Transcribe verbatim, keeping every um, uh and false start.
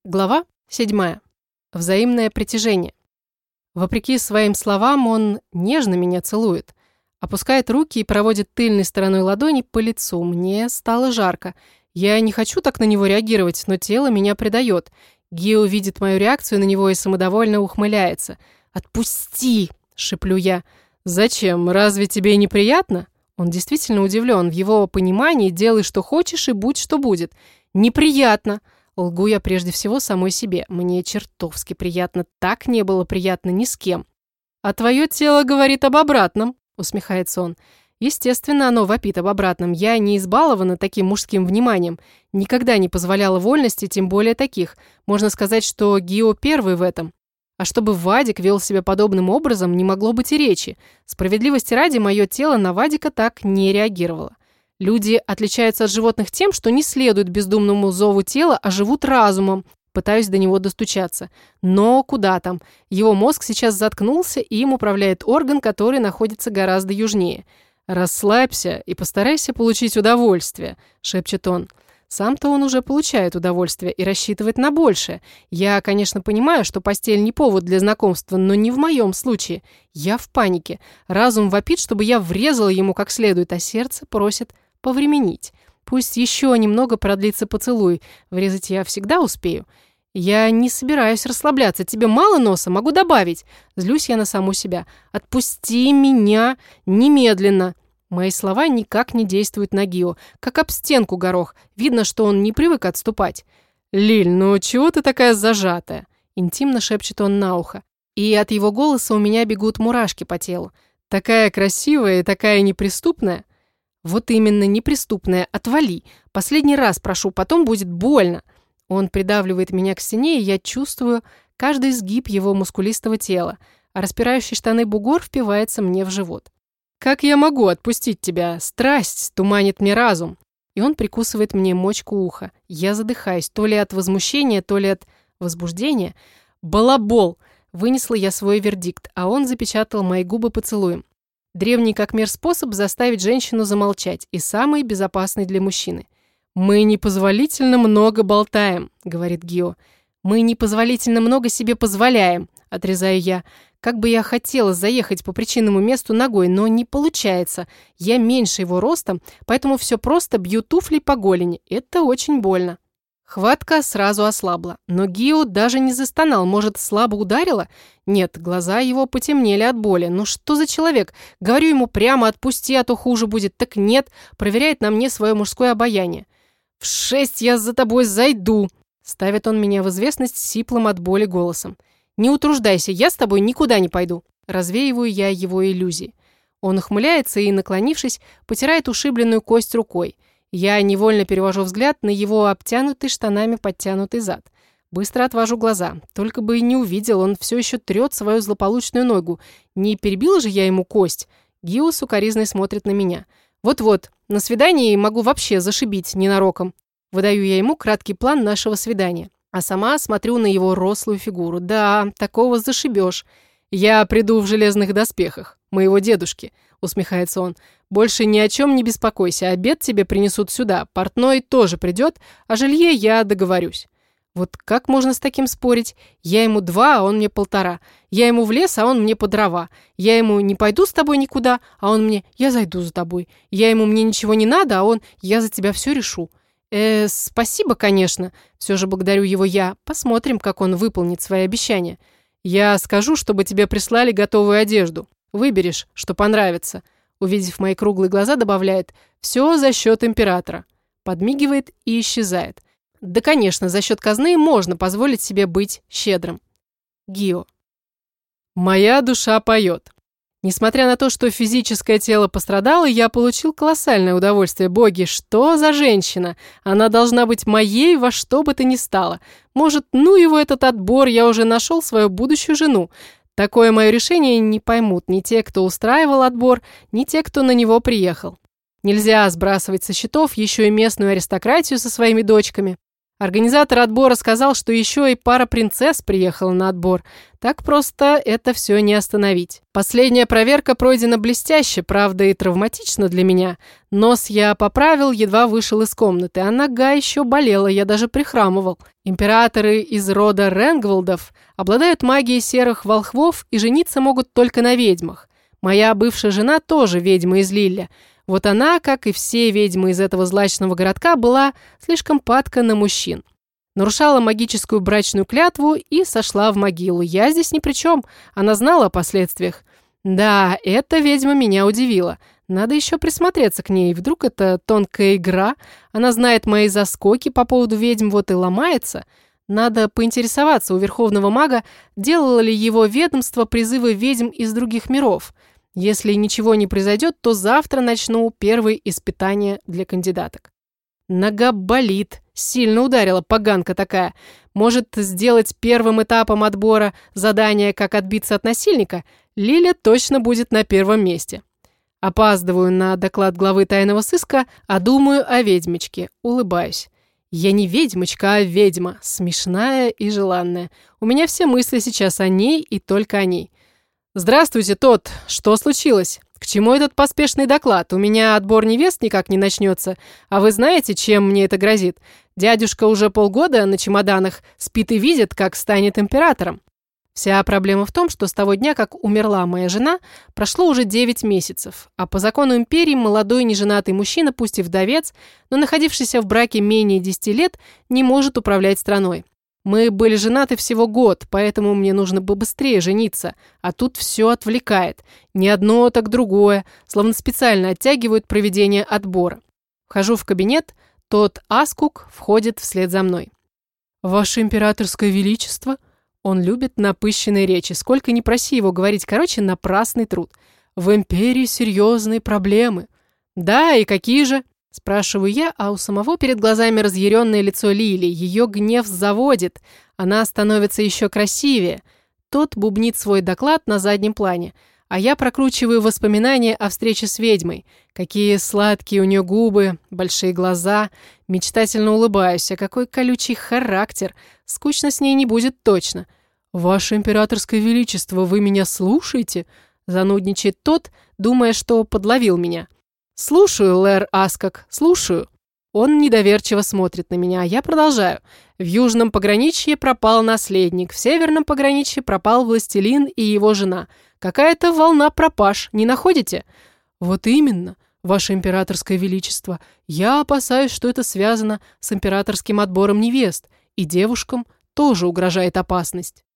Глава седьмая. Взаимное притяжение. Вопреки своим словам, он нежно меня целует. Опускает руки и проводит тыльной стороной ладони по лицу. Мне стало жарко. Я не хочу так на него реагировать, но тело меня предает. Гио видит мою реакцию на него и самодовольно ухмыляется. «Отпусти!» – шеплю я. «Зачем? Разве тебе неприятно?» Он действительно удивлен. В его понимании делай, что хочешь, и будь, что будет. «Неприятно!» Лгу я прежде всего самой себе. Мне чертовски приятно. Так не было приятно ни с кем. «А твое тело говорит об обратном», — усмехается он. Естественно, оно вопит об обратном. Я не избалована таким мужским вниманием. Никогда не позволяла вольности, тем более таких. Можно сказать, что Гио первый в этом. А чтобы Вадик вел себя подобным образом, не могло быть и речи. Справедливости ради, мое тело на Вадика так не реагировало. Люди отличаются от животных тем, что не следуют бездумному зову тела, а живут разумом. Пытаюсь до него достучаться. Но куда там? Его мозг сейчас заткнулся, и им управляет орган, который находится гораздо южнее. «Расслабься и постарайся получить удовольствие», — шепчет он. Сам-то он уже получает удовольствие и рассчитывает на большее. Я, конечно, понимаю, что постель не повод для знакомства, но не в моем случае. Я в панике. Разум вопит, чтобы я врезала ему как следует, а сердце просит повременить. Пусть еще немного продлится поцелуй. Врезать я всегда успею. Я не собираюсь расслабляться. Тебе мало носа? Могу добавить. Злюсь я на саму себя. Отпусти меня немедленно. Мои слова никак не действуют на Гио. Как об стенку горох. Видно, что он не привык отступать. «Лиль, ну чего ты такая зажатая?» Интимно шепчет он на ухо. И от его голоса у меня бегут мурашки по телу. «Такая красивая и такая неприступная». «Вот именно, неприступная. Отвали. Последний раз прошу, потом будет больно». Он придавливает меня к стене, и я чувствую каждый изгиб его мускулистого тела, а распирающий штаны бугор впивается мне в живот. «Как я могу отпустить тебя? Страсть туманит мне разум». И он прикусывает мне мочку уха. Я задыхаюсь, то ли от возмущения, то ли от возбуждения. «Балабол!» Вынесла я свой вердикт, а он запечатал мои губы поцелуем. Древний как мир способ заставить женщину замолчать и самый безопасный для мужчины. «Мы непозволительно много болтаем», — говорит Гио. «Мы непозволительно много себе позволяем», — отрезаю я. Как бы я хотела заехать по причинному месту ногой, но не получается. Я меньше его ростом, поэтому все просто бью туфлей по голени. Это очень больно. Хватка сразу ослабла, но Гио даже не застонал. Может, слабо ударила? Нет, глаза его потемнели от боли. Ну что за человек? Говорю ему прямо: отпусти, а то хуже будет. Так нет, проверяет на мне свое мужское обаяние. «В шесть я за тобой зайду», — ставит он меня в известность сиплым от боли голосом. «Не утруждайся, я с тобой никуда не пойду». Развеиваю я его иллюзии. Он ухмыляется и, наклонившись, потирает ушибленную кость рукой. Я невольно перевожу взгляд на его обтянутый штанами подтянутый зад. Быстро отвожу глаза. Только бы и не увидел, он все еще трет свою злополучную ногу. Не перебила же я ему кость? Гио сукоризной смотрит на меня. Вот-вот, на свидании могу вообще зашибить ненароком. Выдаю я ему краткий план нашего свидания. А сама смотрю на его рослую фигуру. Да, такого зашибешь. «Я приду в железных доспехах, моего дедушки», — усмехается он. «Больше ни о чем не беспокойся, обед тебе принесут сюда, портной тоже придет, о жилье я договорюсь». Вот как можно с таким спорить? Я ему два, а он мне полтора. Я ему в лес, а он мне по дрова. Я ему не пойду с тобой никуда, а он мне я зайду за тобой. Я ему мне ничего не надо, а он я за тебя все решу. Э, спасибо, конечно. Все же благодарю его я. Посмотрим, как он выполнит свои обещания. Я скажу, чтобы тебе прислали готовую одежду. Выберешь, что понравится. Увидев мои круглые глаза, добавляет: все за счет императора. Подмигивает и исчезает. Да, конечно, за счет казны можно позволить себе быть щедрым. Гио. Моя душа поет. Несмотря на то, что физическое тело пострадало, я получил колоссальное удовольствие. Боги, что за женщина? Она должна быть моей во что бы то ни стало. Может, ну его этот отбор, я уже нашел свою будущую жену. Такое мое решение не поймут ни те, кто устраивал отбор, ни те, кто на него приехал. Нельзя сбрасывать со счетов еще и местную аристократию со своими дочками. Организатор отбора сказал, что еще и пара принцесс приехала на отбор. Так просто это все не остановить. Последняя проверка пройдена блестяще, правда и травматично для меня. Нос я поправил, едва вышел из комнаты, а нога еще болела, я даже прихрамывал. Императоры из рода Ренгволдов обладают магией серых волхвов и жениться могут только на ведьмах. Моя бывшая жена тоже ведьма из Лилля. Вот она, как и все ведьмы из этого злачного городка, была слишком падка на мужчин. Нарушала магическую брачную клятву и сошла в могилу. Я здесь ни при чем, она знала о последствиях. Да, эта ведьма меня удивила. Надо еще присмотреться к ней, вдруг это тонкая игра. Она знает мои заскоки по поводу ведьм, вот и ломается. Надо поинтересоваться у верховного мага, делало ли его ведомство призывы ведьм из других миров. Если ничего не произойдет, то завтра начну первые испытания для кандидаток. Нога болит, сильно ударила, поганка такая. Может, сделать первым этапом отбора задание, как отбиться от насильника? Лиля точно будет на первом месте. Опаздываю на доклад главы тайного сыска, а думаю о ведьмочке, улыбаюсь. Я не ведьмочка, а ведьма, смешная и желанная. У меня все мысли сейчас о ней и только о ней. «Здравствуйте, тот. Что случилось? К чему этот поспешный доклад? У меня отбор невест никак не начнется. А вы знаете, чем мне это грозит? Дядюшка уже полгода на чемоданах спит и видит, как станет императором». Вся проблема в том, что с того дня, как умерла моя жена, прошло уже девять месяцев, а по закону империи молодой неженатый мужчина, пусть и вдовец, но находившийся в браке менее десяти лет, не может управлять страной. Мы были женаты всего год, поэтому мне нужно бы быстрее жениться, а тут все отвлекает. Не одно, так другое, словно специально оттягивают проведение отбора. Вхожу в кабинет, тот Аскук входит вслед за мной. «Ваше императорское величество?» Он любит напыщенные речи, сколько ни проси его говорить, короче, напрасный труд. «В империи серьезные проблемы». «Да, и какие же?» Спрашиваю я, а у самого перед глазами разъяренное лицо Лили. Ее гнев заводит. Она становится еще красивее. Тот бубнит свой доклад на заднем плане. А я прокручиваю воспоминания о встрече с ведьмой. Какие сладкие у нее губы, большие глаза. Мечтательно улыбаюсь. А какой колючий характер. Скучно с ней не будет точно. «Ваше императорское величество, вы меня слушаете?» Занудничает тот, думая, что подловил меня. «Слушаю, Лэр Аскок, слушаю». Он недоверчиво смотрит на меня, а я продолжаю. В южном пограничье пропал наследник, в северном пограничье пропал властелин и его жена. Какая-то волна пропаж, не находите? Вот именно, ваше императорское величество. Я опасаюсь, что это связано с императорским отбором невест, и девушкам тоже угрожает опасность.